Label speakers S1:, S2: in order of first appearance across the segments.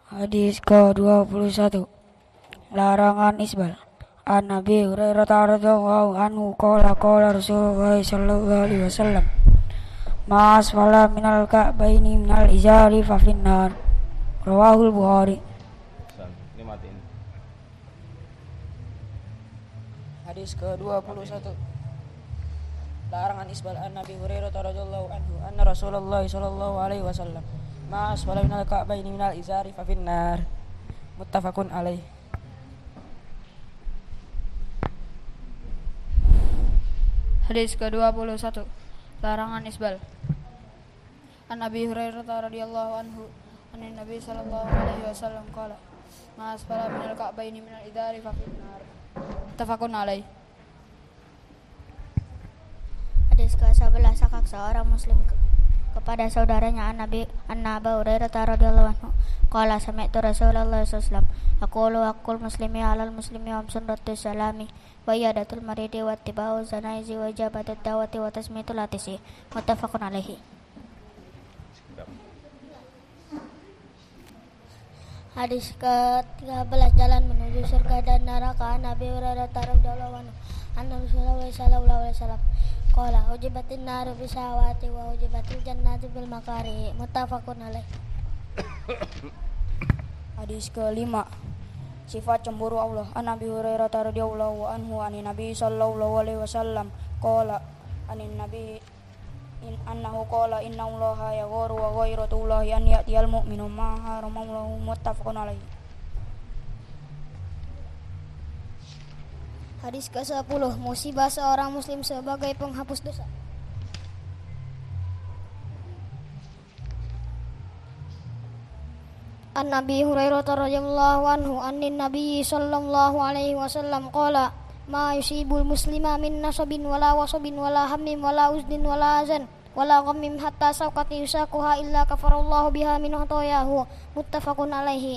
S1: Hadis ke-21. Larangan isbal. An Nabi Hurairah radhiyallahu anhu qala Rasulullah sallallahu alaihi wasallam ma asfala minal ka'baini minal izari fa finnar. Rawahul Bukhari.
S2: Ini matiin.
S1: Hadis ke-21. Larangan isbal. An Nabi Hurairah radhiyallahu anhu anna Rasulullah sallallahu alaihi wasallam ma asfala minal ka'baini minal izari fa finnar. Muttafaqun alaih.
S3: Hadis ke-21. Larangan isbal. An Nabi Hurairah radhiyallahu anhu anin Nabi sallallahu alaihi wasallam qala ma asfala minal ka'baini minal idari fa finnar. Muttafaqun alaih.
S4: Hadis ke-11. Sakak seorang muslim kepada saudaranya An Abu Hurairah radhiyallahu anhu qala sami'tu Rasulullah sallallahu alaihi wasallam aqul muslimi 'alal muslimi wa sunnatu salami wa iyadatul maridi wa tibau zanaizi wa ijabatut dawati wa tasmitul latisi. Muttafaqun alaihi. Hadis ke-13. Jalan menuju surga dan neraka. Nabi Hurairah radhiyallahu anhu anna Rasulullah sallallahu alaihi wasallam qala ujibatin naru bisawati wa ujibatil jannatu bil makari. Muttafaqun alaih.
S1: Hadis ke-5. Sifat cemburu Allah. An Nabi Hurairah radhiyallahu anhu anin Nabi sallallahu alaihi wasallam qala anin Nabi annahu qala innallaha yaghuru wa ghayratullahi an ya'tiyal mu'minu ma haramallahu. Muttafaqun alaihi.
S4: Hadis ke-10. Musibah seorang muslim sebagai penghapus dosa. An Nabi Hurairah radhiyallahu anhu anin Nabi sallallahu alaihi wasallam qala ma yusibul muslima min nasabin wala wasabin wala hammin wala uzdin wala azan wala ghammim hatta sawqati yusaquha illa kafarallahu biha min khatayahu. Muttafaqun alaihi.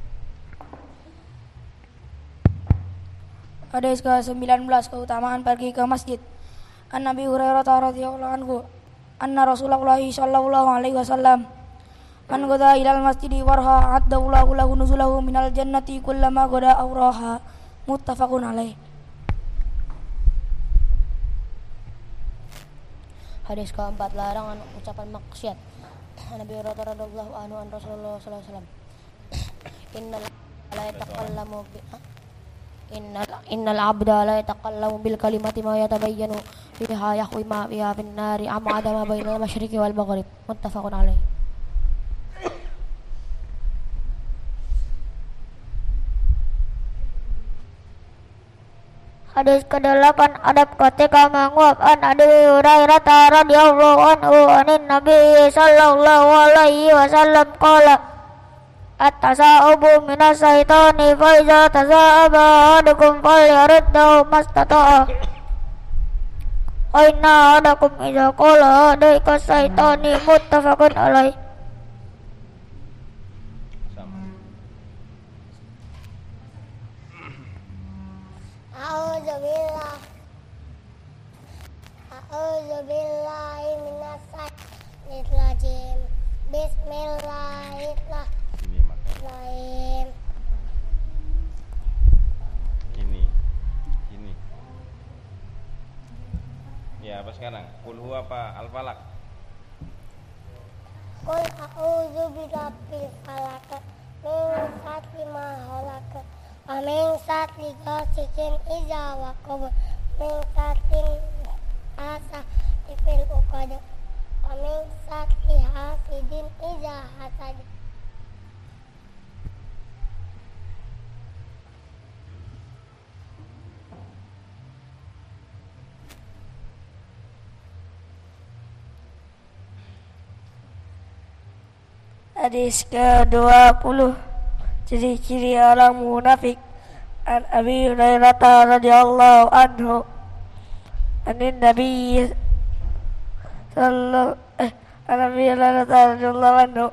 S1: Hadis ke-19. Keutamaan pergi ke masjid. An Nabi Hurairah radhiyallahu anhu anna Rasulullah sallallahu alaihi wasallam man ghada ilal masjidi warha adallahu lahu nuzulahu minal jannati kullama ghada awraha. Muttafaqun alaih.
S4: Hadis ke-4. Larangan ucapan maksiat. Nabi radhiyallahu anhu an Rasulullah sallallahu alaihi wasallam innal abda la yataqallamu bil kalimati ma yatabayyanu fiha yahwi ma fiha fin nari am'ada ma bainal masyriqi wal maghrib. Muttafaqun alaih. Hadis ke-8. Adab ketika menguap. An Abi Hurairah radhiyallahu anhu anin Nabi sallallahu alaihi wasallam qala at-tasa'ubu minas syaitani fa iza tasa'aba ahadukum falyaruddahu mastata'a. Aina adakum iza qala adaika syaitani. Muttafaqun alaih. A'udzubillahi minasyaitonir rajim. Bismillahirrahmanirrahim.
S2: Gini. Ya, apa sekarang? Qul huwa apa al-falaq?
S4: Qul a'udzu birabbil falaq min syarri ma khalaq wa min syarri ghasiqin idza waqab min syarri hasidin uqad wa min syarri hasidin idza hasad.
S1: Hadis ke-20. Ciri-ciri orang munafik. An Abi Hurairah radhiyallahu anhu anin Nabi sallallahu anhu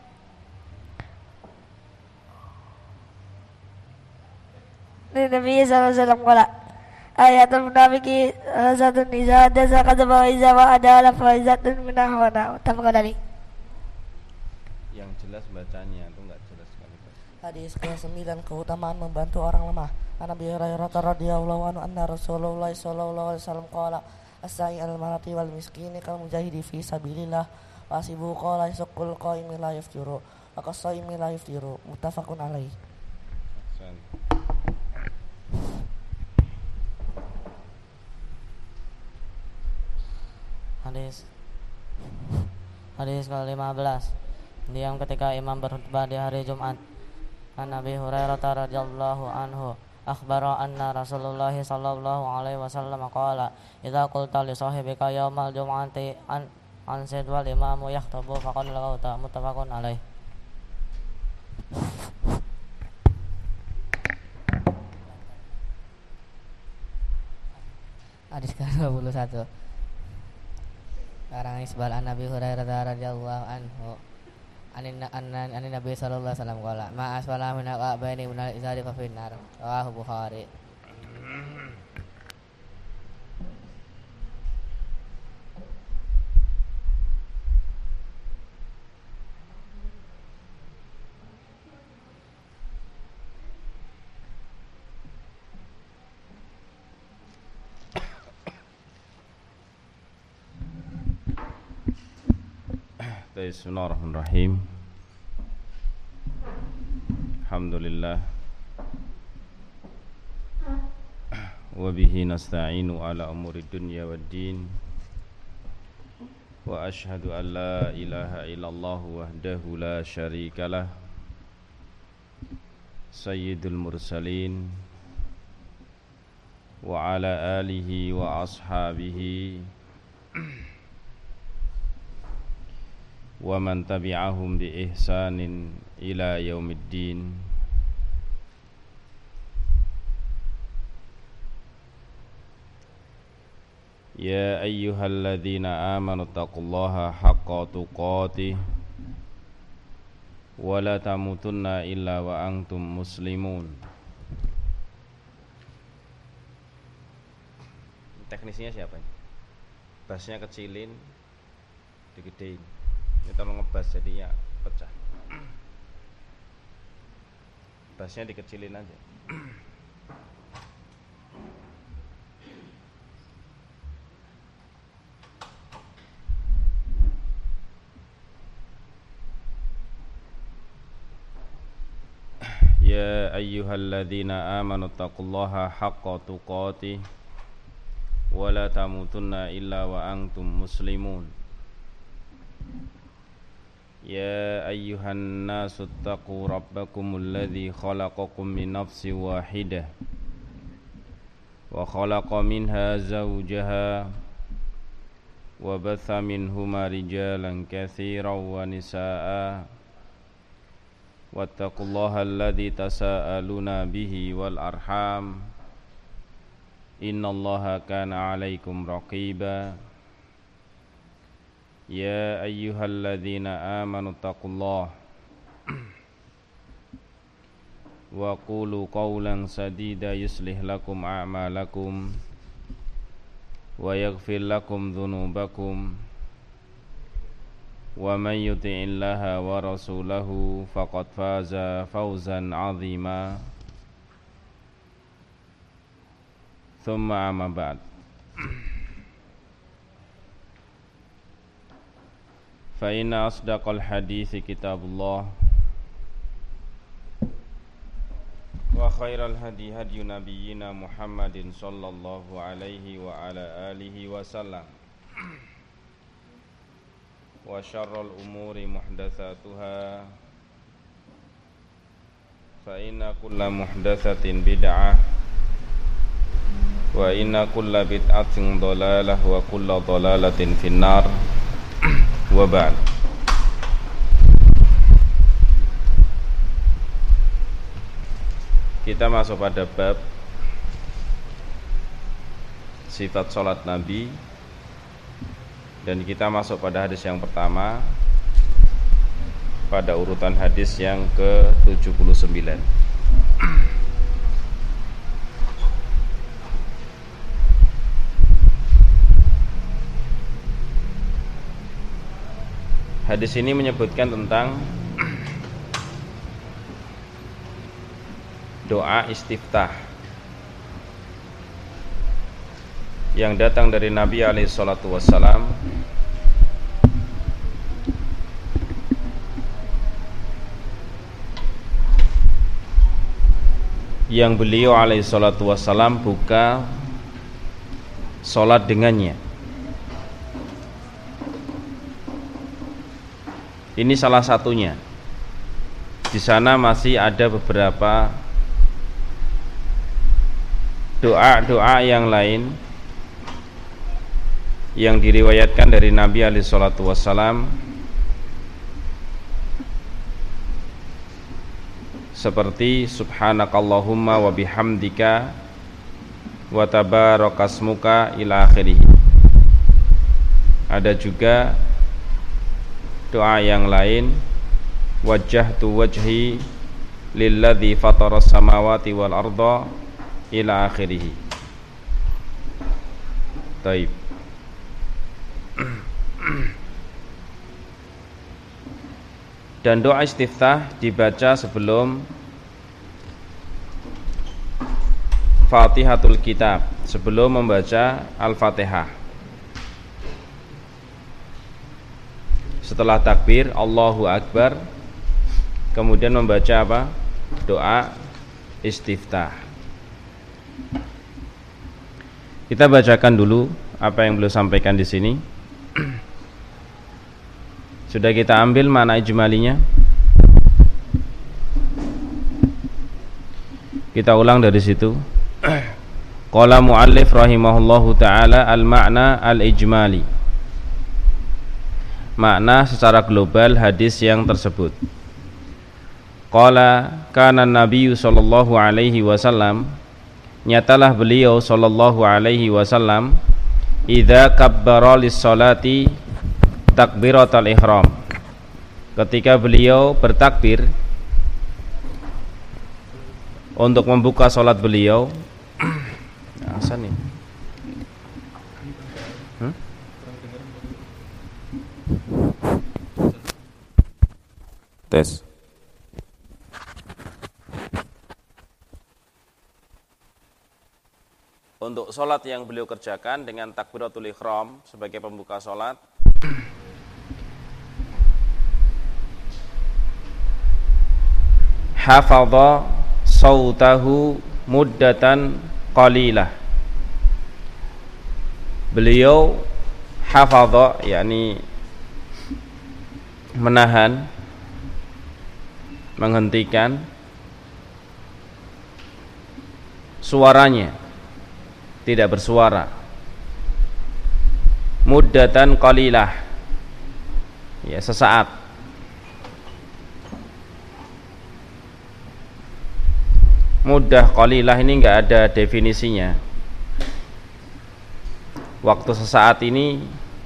S1: anin Nabi sallallahu alaihi wasallam qala ayatul munafiki satu niza dasa kadzaba iza wa adala fa izatun minahwana. Muttafaqun alaih.
S2: Yang jelas bacanya itu enggak jelas sekali.
S5: Hadis ke-9, keutamaan membantu orang lemah. An Abi Hurairah radhiyallahu anhu anna Rasulullah sallallahu alaihi wasallam qala as-sa'i al-marati wal miskini kal mujahidi fi sabilillah wa asibu qala yasqul qaimi la yaftiru wa qasaimi la yaftiru muttafaqun alaih.
S6: Hadis ke-15. Diam ketika imam berkhutbah di hari Jumat. An Abi Hurairah radhiyallahu anhu akhbara anna Rasulullah sallallahu alaihi wasallam qala idza qulta li sahibika yaumal jum'ati ansid wal imamu yakhutubu faqad lagauta muttafaqun alaih.
S7: Hadis ke-21. Larangan isbal an Nabi Hurairah radhiyallahu anhu anin Nabi sallallahu alaihi wasallam qala ma asfala min al-a'baini min al-izari fa finnar rawahu Bukhari.
S2: Bismillahirrahmanirrahim. Alhamdulillah wa bihi nasta'inu ala umuri dunya waddin wa ashhadu an la ilaha illallah wahdahu la syarikalah sayyidul mursalin wa ala alihi wa ashabihi wa man tabi'ahum bi ihsanin ila yaumiddin. Ya ayyuhalladzina amanu taqullaha haqqa tuqatih wa la tamutunna illa wa antum muslimun. Teknisnya siapa ini? Bassnya kecilin, digedein. Ini tolong ngebas jadinya pecah. Bassnya dikecilin aja. Ya ayyuhalladzina amanu taqullaha haqqa tuqatih wa la tamutunna illa wa antum muslimun. Ya ayyuhan nasu taqu rabbakumul ladzi khalaqakum min nafsin wahidah wa khalaqa minha zawjaha wa batha minhuma rijalan katsiran wa nisaa'a wattaqullaha alladzi tasaaluna bihi wal arham innallaha kana 'alaikum raqiba. Ya ayyuhalladzina amanu taqullaha wa qulu qawlan sadida yuslih lakum a'malakum wa yaghfir lakum dhunubakum wa man yuti'illaha wa rasulahu faqad faza fawzan 'azima. Thumma amma ba'd. Fa inna asdaqal hadits kitabullah wa khairal hadi hadyu nabiyyina Muhammadin sallallahu alaihi wa ala alihi wasallam wa syarrul umuri muhdatsatuha fa inna kulla muhdatsatin bid'ah wa inna kulla bid'atin dhalalah wa kulla dhalalatin finnar. Wa ba'd. Kita masuk pada bab sifat salat Nabi, dan kita masuk pada hadis yang pertama pada urutan hadis yang ke-79. Hadis ini menyebutkan tentang doa istiftah yang datang dari Nabi alaihi salatu wassalam, yang beliau alaihi salatu wassalam buka salat dengannya. Ini salah satunya. Di sana masih ada beberapa doa-doa yang lain yang diriwayatkan dari Nabi alaihi salatu wassalam, seperti subhanakallahumma wa bihamdika wa tabarakasmuka ila akhirih. Ada juga doa yang lain, wajjahtu wajhi lilladzi fataras samawati wal arda ila akhirih. Taib. Dan doa istiftah dibaca sebelum Fatihatul Kitab, sebelum membaca Al-Fatihah. Setelah takbir Allahu Akbar, kemudian membaca apa? Doa istiftah. Kita bacakan dulu apa yang beliau sampaikan di sini. Sudah kita ambil makna ijmalinya. Kita ulang dari situ. Qala muallif rahimahullahu taala al-ma'na al-ijmali. Makna secara global hadis yang tersebut. Qala kana Nabi sallallahu alaihi wasallam, nyatalah beliau sallallahu alaihi wasallam, idza kabbara lis-salati takbiratul ihram, ketika beliau bertakbir untuk membuka salat beliau. Asan nih. Tes. Untuk salat yang beliau kerjakan dengan takbiratul ihram sebagai pembuka salat, hafadha sautahu muddatan qalilah. Beliau hafadha, yakni menahan, menghentikan suaranya, tidak bersuara. Muddatan qalilah, ya, sesaat. Muddah qalilah ini enggak ada definisinya. Waktu sesaat ini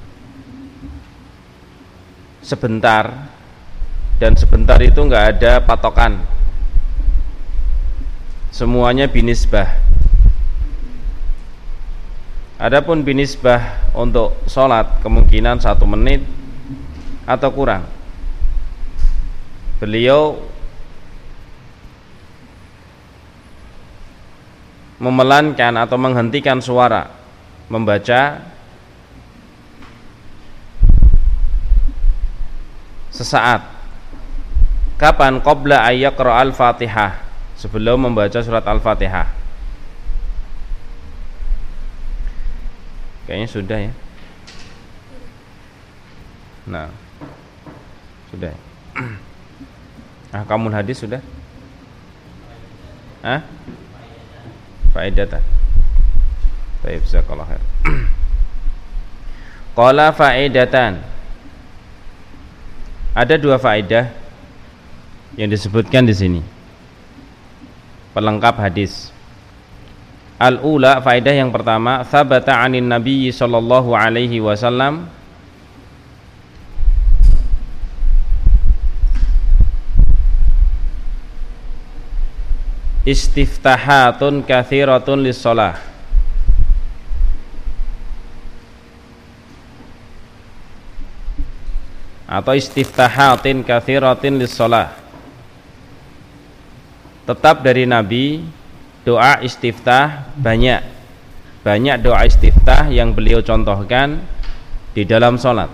S2: sebentar, dan sebentar itu enggak ada patokan. Semuanya binisbah. Adapun binisbah untuk sholat kemungkinan 1 menit atau kurang. Beliau memelankan atau menghentikan suara membaca sesaat. Kapan? Qabla ayyaqra al-Fatihah, sebelum membaca surat Al-Fatihah. Kayaknya sudah ya. Nah, sudah. Ahkamul hadis sudah? Faedatan. Baik, jazakallahu khair. Qala faedatan. Ada 2 faedah yang disebutkan di sini, pelengkap hadis. Al-ula, faedah yang pertama, thabata 'anin Nabi sallallahu alaihi wasallam istiftahatun kathiratun lis-shalah. Atau istiftahatin kathiratin lis-shalah. tetap dari Nabi doa istiftah banyak doa istiftah yang beliau contohkan di dalam sholat.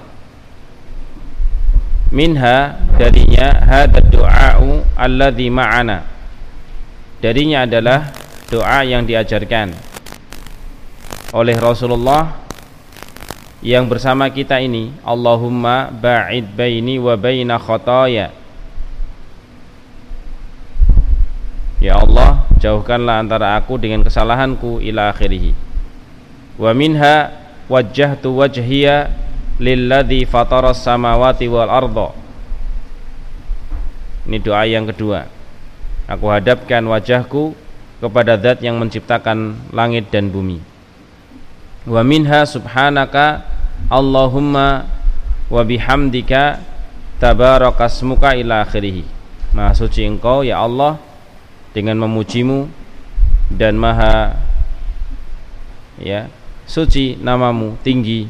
S2: Minha, darinya, hadad du'a'u alladhi ma'ana, darinya adalah doa yang diajarkan oleh Rasulullah yang bersama kita ini. Allahumma ba'id baini wa baina khotoya, ya Allah, jauhkanlah antara aku dengan kesalahanku, ila akhirih. Wa minha wajjahtu wajhiya lilladzi fataras samawati wal arda. Ini doa yang kedua. Aku hadapkan wajahku kepada zat yang menciptakan langit dan bumi. Wa minha subhanaka Allahumma wa bihamdika tabarakasmuka ila akhirih. Maha suci Engkau ya Allah dengan memujimu, dan maha suci namamu, tinggi.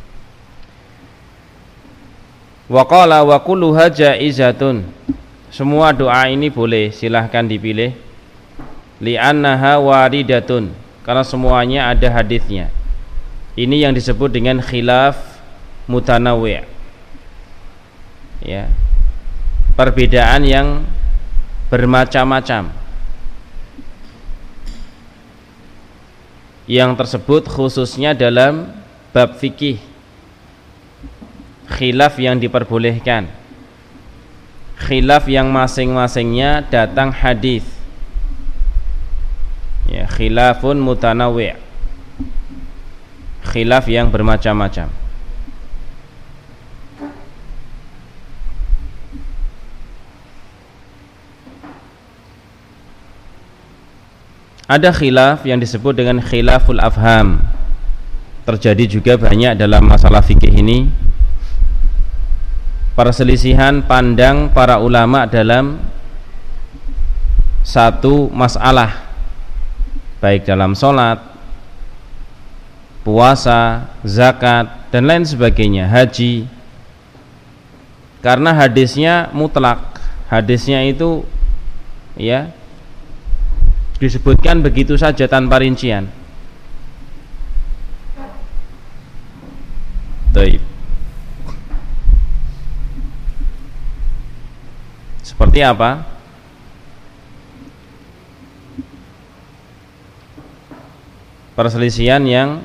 S2: Wa qala wa kulluha jaizatun, semua doa ini boleh, silahkan dipilih. Li'annaha waridatun, karena semuanya ada hadisnya. Ini yang disebut dengan khilaf mutanawwi', perbedaan yang bermacam-macam. Yang tersebut khususnya dalam bab fikih, khilaf yang diperbolehkan, khilaf yang masing-masingnya datang hadis, khilafun mutanawwi', khilaf yang bermacam-macam. Ada khilaf yang disebut dengan khilaful afham. Terjadi juga banyak dalam masalah fikih ini, perselisihan pandang para ulama dalam satu masalah, baik dalam sholat, puasa, zakat, dan lain sebagainya, haji. Karena hadisnya mutlak, hadisnya itu disebutkan begitu saja tanpa rincian. Baik. Seperti apa? Perselisihan yang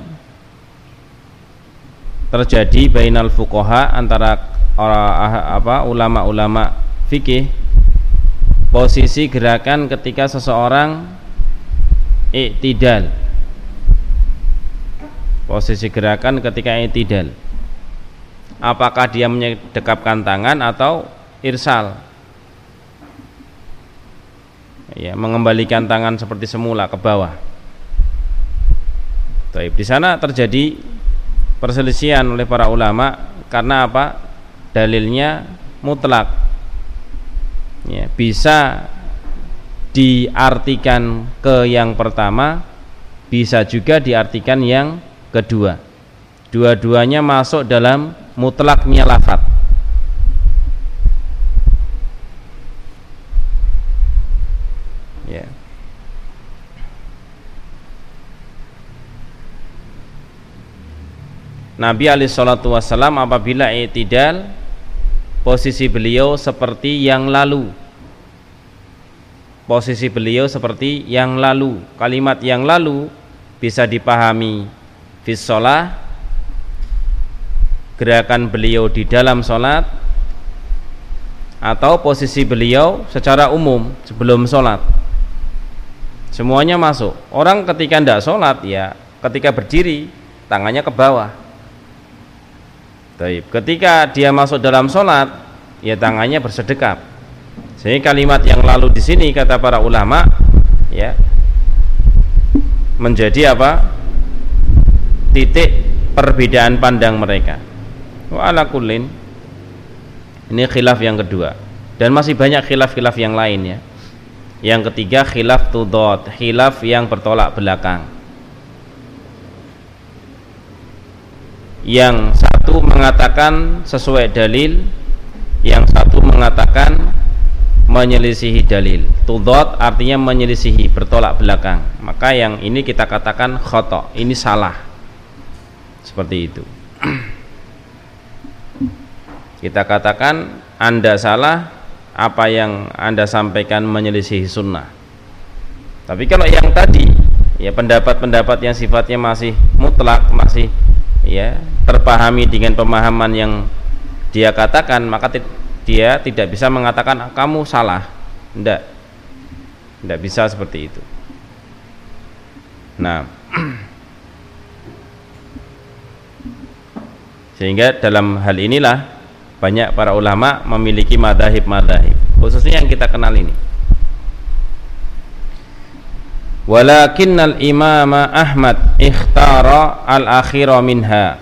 S2: terjadi bainal fuqaha, antara ulama-ulama fikih, posisi gerakan ketika seseorang i'tidal, posisi gerakan ketika i'tidal, apakah dia menyedekapkan tangan atau irsal, mengembalikan tangan seperti semula ke bawah. Baik, di sana terjadi perselisihan oleh para ulama. Karena apa? Dalilnya mutlak, bisa diartikan ke yang pertama, bisa juga diartikan yang kedua. Dua-duanya masuk dalam mutlaknya lafaz. Nabi alaihissalatu wassalam apabila i'tidal, posisi beliau seperti yang lalu. Posisi beliau seperti yang lalu. Kalimat yang lalu bisa dipahami fis shalah, gerakan beliau di dalam sholat, atau posisi beliau secara umum sebelum sholat. Semuanya masuk. Orang ketika tidak sholat, ketika berdiri tangannya ke bawah. Baik. Ketika dia masuk dalam sholat, tangannya bersedekap. Sehingga kalimat yang lalu di sini kata para ulama menjadi apa? Titik perbedaan pandang mereka. Wa ala kullin, ini khilaf yang kedua, dan masih banyak khilaf-khilaf yang lain. Yang ketiga khilaf tudad, khilaf yang bertolak belakang. Yang satu mengatakan sesuai dalil, yang satu mengatakan menyelisihi dalil. Tudad artinya menyelisihi, bertolak belakang. Maka yang ini kita katakan khata, ini salah. Seperti itu. Kita katakan Anda salah, apa yang Anda sampaikan menyelisihi sunnah. Tapi kalau yang tadi, ya pendapat-pendapat yang sifatnya masih mutlak, masih ya terpahami dengan pemahaman yang dia katakan, maka dia tidak bisa mengatakan kamu salah. Tidak bisa seperti itu. Nah, sehingga dalam hal inilah banyak para ulama memiliki madzhab-madzhab, khususnya yang kita kenal ini. Walakinnal imama Ahmad ikhtara al-akhira minha.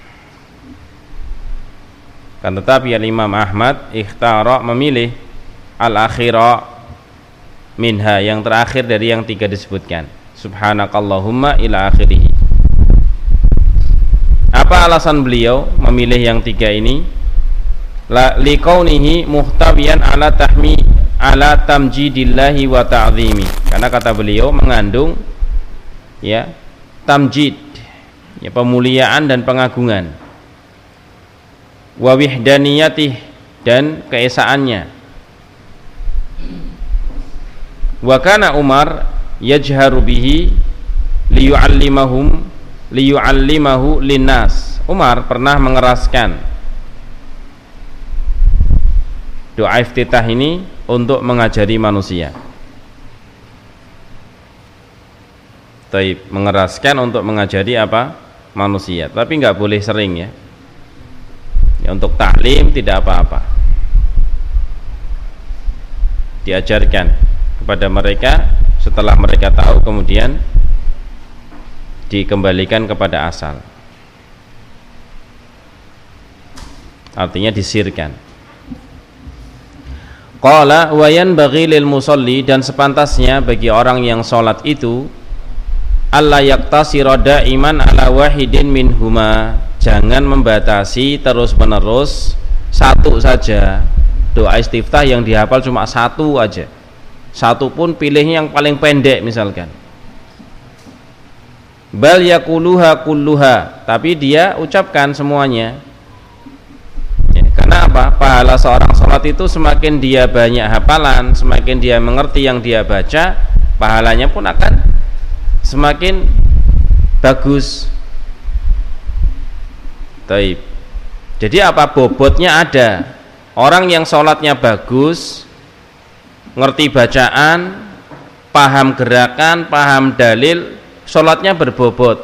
S2: Kan tetapi al-Imam Ahmad ikhtara, memilih al-akhira minha, yang terakhir dari yang tiga disebutkan. Subhanakallahumma ila akhirih. Apa alasan beliau memilih yang tiga ini? Liqaunihi muhtawiyan ala tamjidillahi wa ta'zimi. Karena kata beliau mengandung ya tamjid, ya pemuliaan dan pengagungan, wa wihdaniyatih, dan keesaannya. Wa kana Umar yajharu bihi liyu'allimahu linnas. Umar pernah mengeraskan doa iftitah ini untuk mengajari manusia. Taib, mengeraskan untuk mengajari apa? Manusia. Tapi nggak boleh sering ya. Ya, untuk taklim tidak apa-apa. Diajarkan kepada mereka, setelah mereka tahu kemudian dikembalikan kepada asal. Artinya disirkan. Qala wa yanbaghi lil musalli, dan sepantasnya bagi orang yang sholat itu alla yaktasira daiman ala wahidin minhuma, jangan membatasi terus-menerus satu saja. Doa istiftah yang dihafal cuma satu aja, satu pun pilihnya yang paling pendek misalkan. Bal yaquluha kulluha, tapi dia ucapkan semuanya. Karena apa? Pahala seorang sholat itu semakin dia banyak hafalan, semakin dia mengerti yang dia baca, pahalanya pun akan semakin bagus. Taib. Jadi apa? Bobotnya ada. Orang yang sholatnya bagus, ngerti bacaan, paham gerakan, paham dalil, sholatnya berbobot.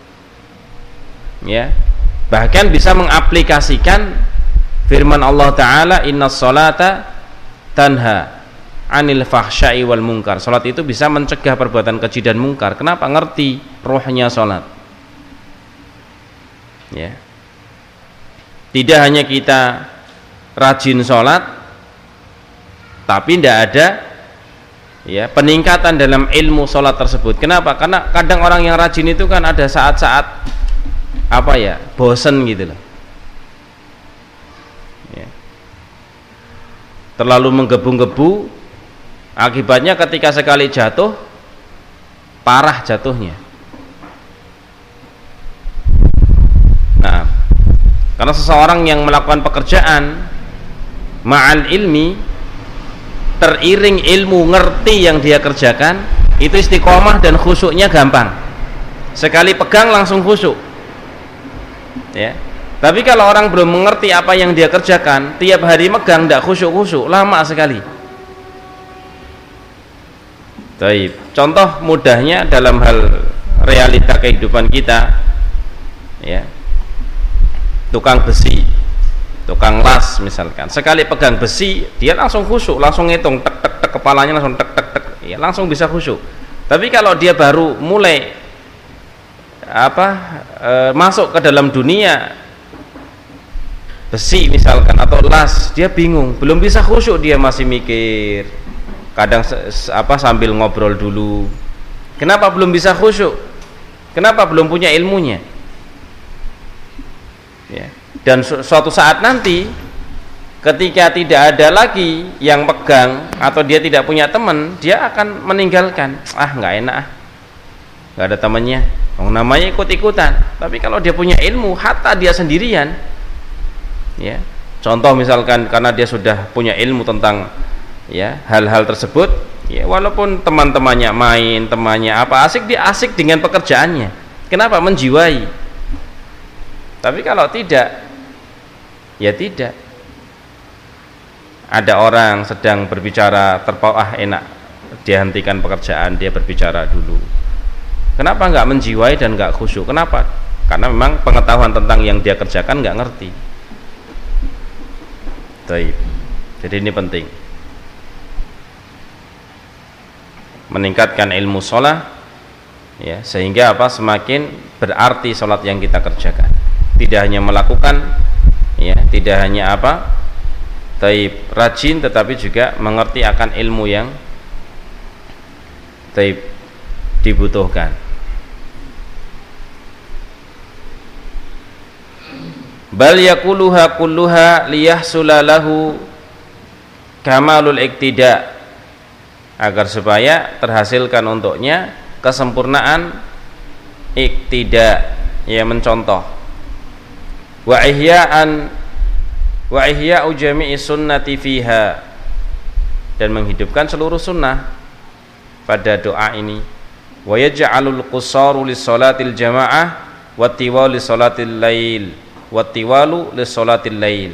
S2: Ya. Bahkan bisa mengaplikasikan firman Allah Ta'ala, innas sholata tanha anil fahsya'i wal munkar. Sholat itu bisa mencegah perbuatan keji dan mungkar. Kenapa? Ngerti rohnya sholat. Ya. Tidak hanya kita rajin sholat, tapi tidak ada ya peningkatan dalam ilmu sholat tersebut. Kenapa? Karena kadang orang yang rajin itu kan ada saat-saat apa ya, bosen gitu loh. Terlalu menggebu-gebu, akibatnya ketika sekali jatuh parah jatuhnya. Nah, karena seseorang yang melakukan pekerjaan ma'al ilmi, teriring ilmu, ngerti yang dia kerjakan, itu istiqomah dan khusyuknya gampang. Sekali pegang langsung khusyuk. Ya. Tapi kalau orang belum mengerti apa yang dia kerjakan, tiap hari megang tidak khusyuk-khusyuk, lama sekali. Baik. Contoh mudahnya dalam hal realita kehidupan kita, ya, tukang besi, tukang las misalkan, sekali pegang besi dia langsung khusyuk, langsung ngitung, tek tek tek, kepalanya langsung tek tek tek, ya, langsung bisa khusyuk. Tapi kalau dia baru mulai masuk ke dalam dunia besi misalkan atau las, dia bingung, belum bisa khusyuk, dia masih mikir, kadang sambil ngobrol dulu. Kenapa belum bisa khusyuk? Kenapa belum punya ilmunya? Ya. Dan suatu saat nanti Ketika tidak ada lagi yang pegang atau dia tidak punya teman, dia akan meninggalkan. Nggak enak, nggak ada temannya. Namanya ikut-ikutan. Tapi kalau dia punya ilmu, hatta dia sendirian, ya. Contoh misalkan karena dia sudah punya ilmu tentang ya hal-hal tersebut, ya walaupun teman-temannya main, temannya apa asik, dia asik dengan pekerjaannya. Kenapa? Menjiwai. Tapi kalau tidak, ya tidak. Ada orang sedang berbicara enak, dia hentikan pekerjaan, dia berbicara dulu. Kenapa nggak menjiwai dan nggak khusyuk? Kenapa? Karena memang pengetahuan tentang yang dia kerjakan nggak ngerti. Baik. Jadi ini penting, meningkatkan ilmu sholat, ya, sehingga apa? Semakin berarti sholat yang kita kerjakan. Tidak hanya melakukan, ya, tidak hanya apa? Taib rajin, tetapi juga mengerti akan ilmu yang taib dibutuhkan. Bal yaquluha kulluha liyahsula lahu kamalul iktida, agar supaya terhasilkan untuknya kesempurnaan iktida, ya, mencontoh. Wa ihya'u jami'i sunnati fiha, dan menghidupkan seluruh sunnah pada doa ini. Wa yaj'alul qussaru lis-salatil jamaah wa tiwalu lis-salatil lail wa tiwalu lis-salatil lail.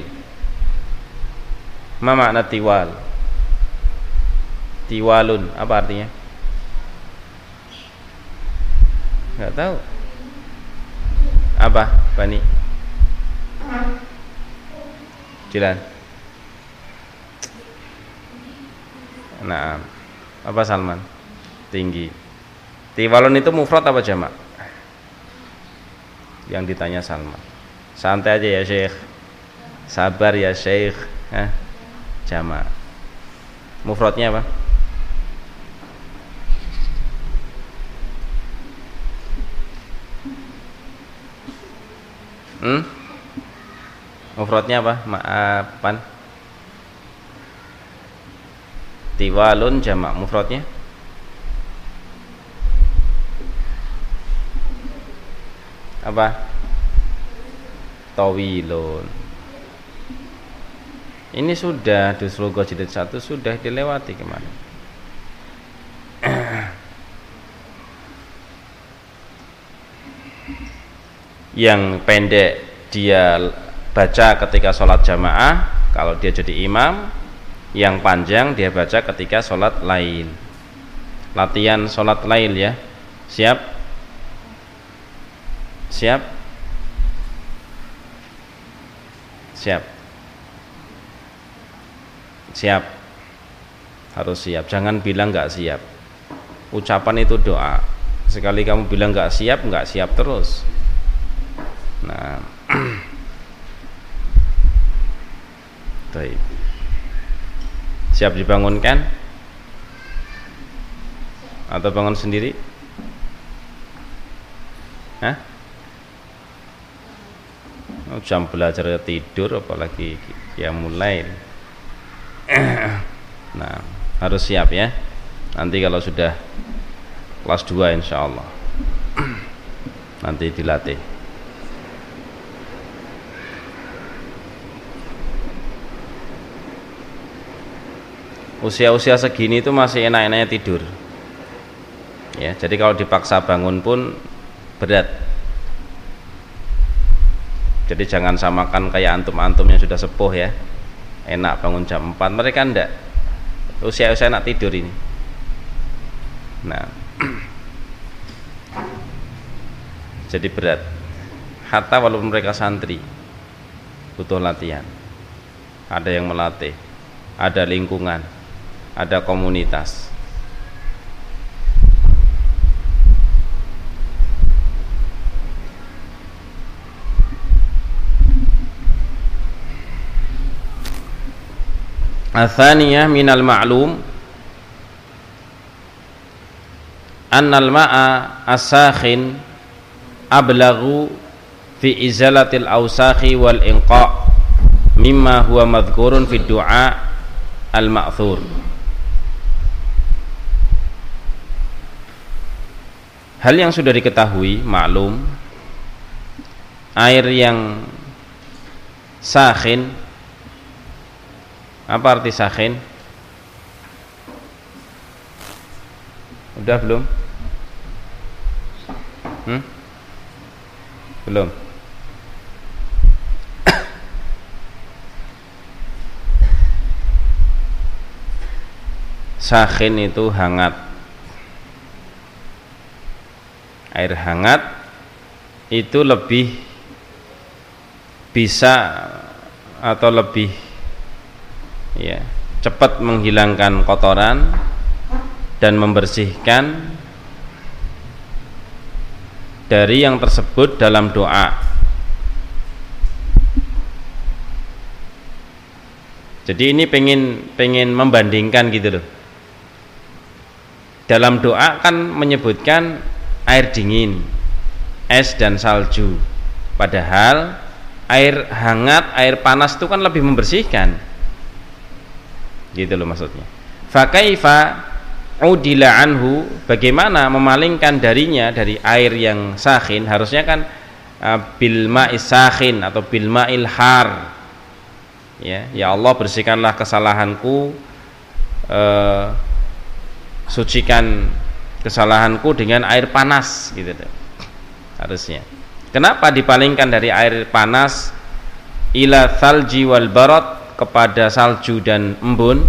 S2: Ma makna tiwal? Tiwalun apa artinya? Enggak tahu. Apa, Bani? Jilan. Nah, apa Salman? Tinggi. Tiwalun itu mufrad apa jamak? Yang ditanya Salman. Santai aja ya Syekh. Sabar ya Syekh. Jamak. Mufradnya apa? Mufradnya apa? Maafan. Tiwalun jamak, mufradnya apa? Tawilun. Ini sudah Duslogo jilid 1 sudah dilewati kemarin. Yang pendek dia baca ketika sholat jamaah kalau dia jadi imam, yang panjang dia baca ketika sholat lail. Latihan sholat lail ya. Siap? Siap? Siap? Siap? Harus siap, jangan bilang nggak siap. Ucapan itu doa. Sekali kamu bilang nggak siap terus. Nah, baik. Siap dibangunkan? Atau bangun sendiri? Jam belajar tidur, apalagi ya mulai. Nah, harus siap ya. Nanti kalau sudah kelas 2 insya Allah nanti dilatih. Usia-usia segini itu masih enak-enaknya tidur ya, jadi kalau dipaksa bangun pun berat. Jadi jangan samakan kayak antum-antum yang sudah sepuh ya, enak bangun jam 4, mereka enggak, usia-usia enak tidur ini. Nah, jadi berat. Hatta walaupun mereka santri butuh latihan. Ada yang melatih, ada lingkungan, ada komunitas. Atsaniyah minal ma'lum annal ma'a as-sakhin ablaghu fi izalatil awsakhi wal inqa' mimma huwa madhkurun fi du'a al-ma'thur. Hal yang sudah diketahui, maklum, air yang sakhin, apa arti sakhin? Udah belum? Belum. Sakhin itu hangat. Air hangat itu lebih bisa atau lebih cepat menghilangkan kotoran dan membersihkan dari yang tersebut dalam doa. Jadi ini pengen membandingkan gitu loh. Dalam doa kan menyebutkan air dingin, es dan salju. Padahal air hangat, air panas itu kan lebih membersihkan. Gitu loh maksudnya. Fa kaifa udila anhu, bagaimana memalingkan darinya dari air yang sakhin? Harusnya kan bil ma'is sakhin atau bil ma'il har. Ya Allah, bersihkanlah kesalahanku, sucikan kesalahanku dengan air panas, gitu deh. Harusnya. Kenapa dipalingkan dari air panas ila thalji wal barad, kepada salju dan embun?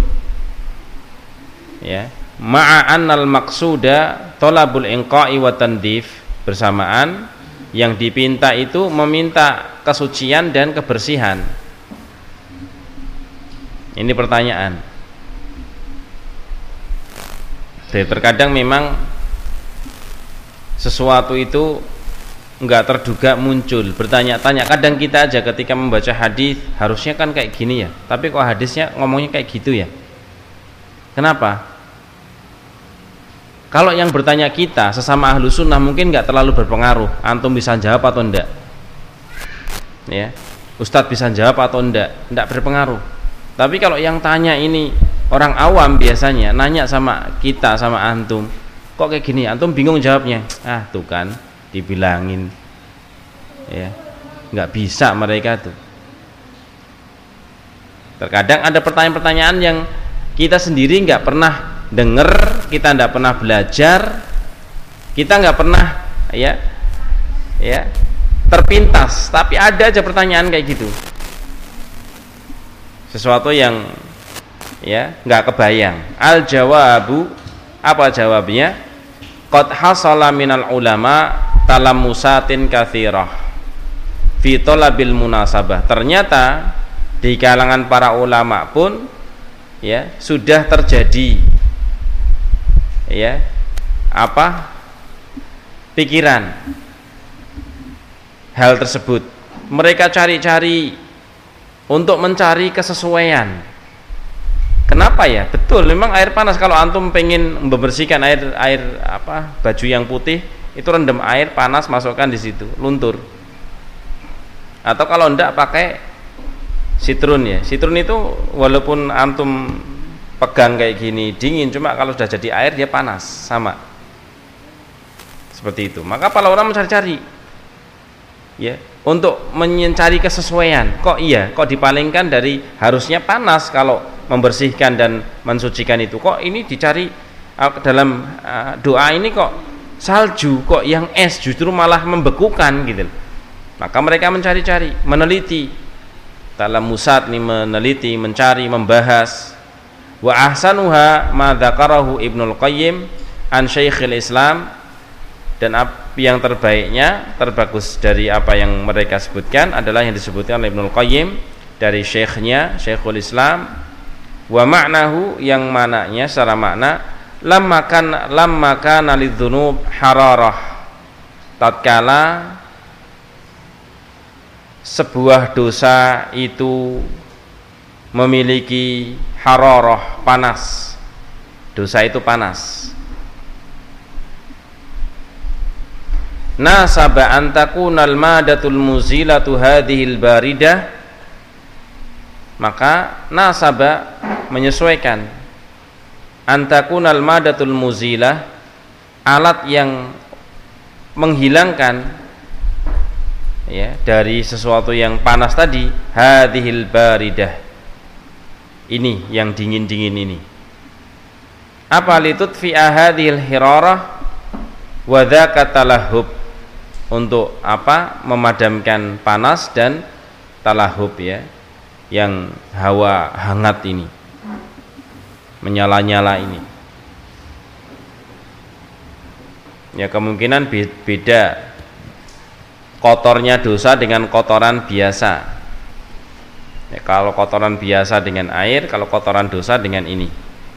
S2: Ya, ma'a annal maqsuda talabul inqa'i wa tandif, bersamaan yang dipinta itu meminta kesucian dan kebersihan. Ini pertanyaan. Jadi terkadang memang sesuatu itu enggak terduga muncul, bertanya-tanya. Kadang kita aja ketika membaca hadis, harusnya kan kayak gini ya, tapi kok hadisnya ngomongnya kayak gitu ya. Kenapa? Kalau yang bertanya kita sesama ahlu sunnah mungkin enggak terlalu berpengaruh, antum bisa jawab atau enggak, ya, ustadz bisa jawab atau enggak berpengaruh. Tapi kalau yang tanya ini orang awam, biasanya nanya sama kita, sama antum, kok kayak gini, antum bingung jawabnya. Tuh kan, dibilangin, ya, nggak bisa mereka tuh. Terkadang ada pertanyaan-pertanyaan yang kita sendiri nggak pernah dengar, kita nggak pernah belajar, kita nggak pernah terpintas, tapi ada aja pertanyaan kayak gitu, sesuatu yang nggak kebayang. Al jawabu, apa jawabnya? Qad hasala minal ulama talamusatin katsirah fi talabil munasabah. Ternyata di kalangan para ulama pun sudah terjadi pikiran hal tersebut. Mereka cari-cari untuk mencari kesesuaian. Kenapa ya? Betul, memang air panas. Kalau antum pengen membersihkan air baju yang putih, itu rendam air panas, masukkan di situ, luntur. Atau kalau enggak pakai sitrun ya. Sitrun itu walaupun antum pegang kayak gini dingin, cuma kalau sudah jadi air dia panas, sama. Seperti itu. Maka para ulama mencari-cari untuk mencari kesesuaian. Kok dipalingkan dari harusnya panas kalau membersihkan dan mensucikan itu, kok ini dicari dalam doa ini kok salju, kok yang es justru malah membekukan gitu. Maka mereka mencari-cari, meneliti. Dalam musad nih, meneliti, mencari, membahas. Wa ahsanuha ma dzakarahu Ibnul Qayyim an Syekhul Islam, dan yang terbaiknya, terbagus dari apa yang mereka sebutkan adalah yang disebutkan oleh Ibnul Qayyim dari syekhnya, Syekhul Islam. Wa ma'nahu, yang maknanya secara makna, lamma kana lidzunub hararah, tatkala sebuah dosa itu memiliki hararah, panas. Dosa itu panas. Nasaba an takunal madatul muzilatu hadhil baridah, maka nasaba menyesuaikan antakunal madatul muzilah, alat yang menghilangkan ya dari sesuatu yang panas tadi, hadhil baridah, ini yang dingin-dingin ini. Apa litutfi hadhil hirarah wa dzaka talahhub, untuk apa? Memadamkan panas dan talahhub ya, yang hawa hangat ini, menyala-nyala ini. Ya kemungkinan beda kotornya dosa dengan kotoran biasa. Ya, kalau kotoran biasa dengan air, kalau kotoran dosa dengan ini.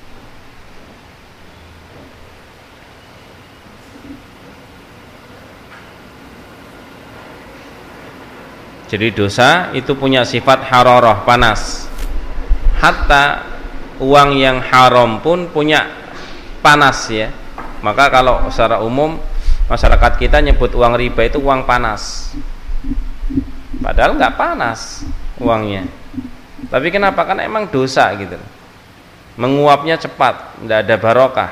S2: Jadi dosa itu punya sifat hararah, panas. Hatta uang yang haram pun punya panas ya. Maka kalau secara umum masyarakat kita nyebut uang riba itu uang panas, padahal nggak panas uangnya. Tapi kenapa? Kan emang dosa gitu, menguapnya cepat, nggak ada barokah.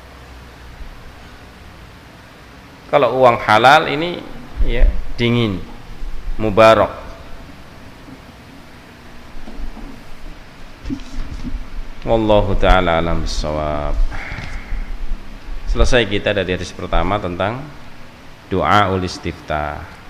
S2: Kalau uang halal ini ya dingin, mubarak. Wallahu ta'ala alam bissawab. Selesai kita dari hadis pertama tentang doa ul istiftah.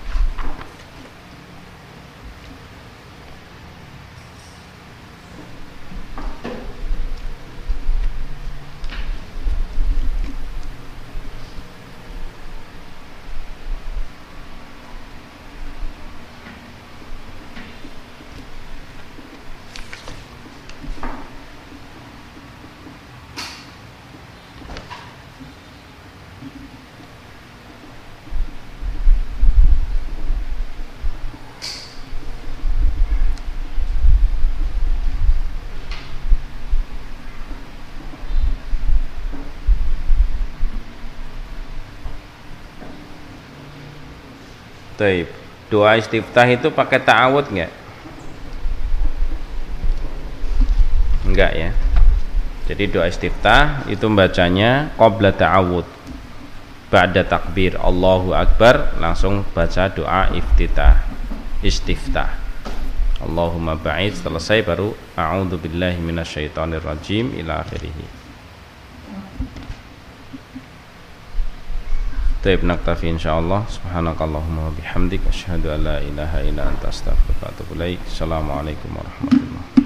S2: Taib. Doa istiftah itu pakai ta'awud enggak? Enggak ya. Jadi doa istiftah itu bacanya qabla ta'awud, ba'da takbir Allahu Akbar, langsung baca doa istiftah. Allahumma ba'id, selesai baru a'udzu billahi minasyaitonir rajim ila akhirih. Taib, naktafi insyaallah. Subhanakallahumma wa bihamdik, asyhadu an la ilaha illa anta, astaghfiruka wa atubu ilaik. Assalamualaikum warahmatullahi wabarakatuh.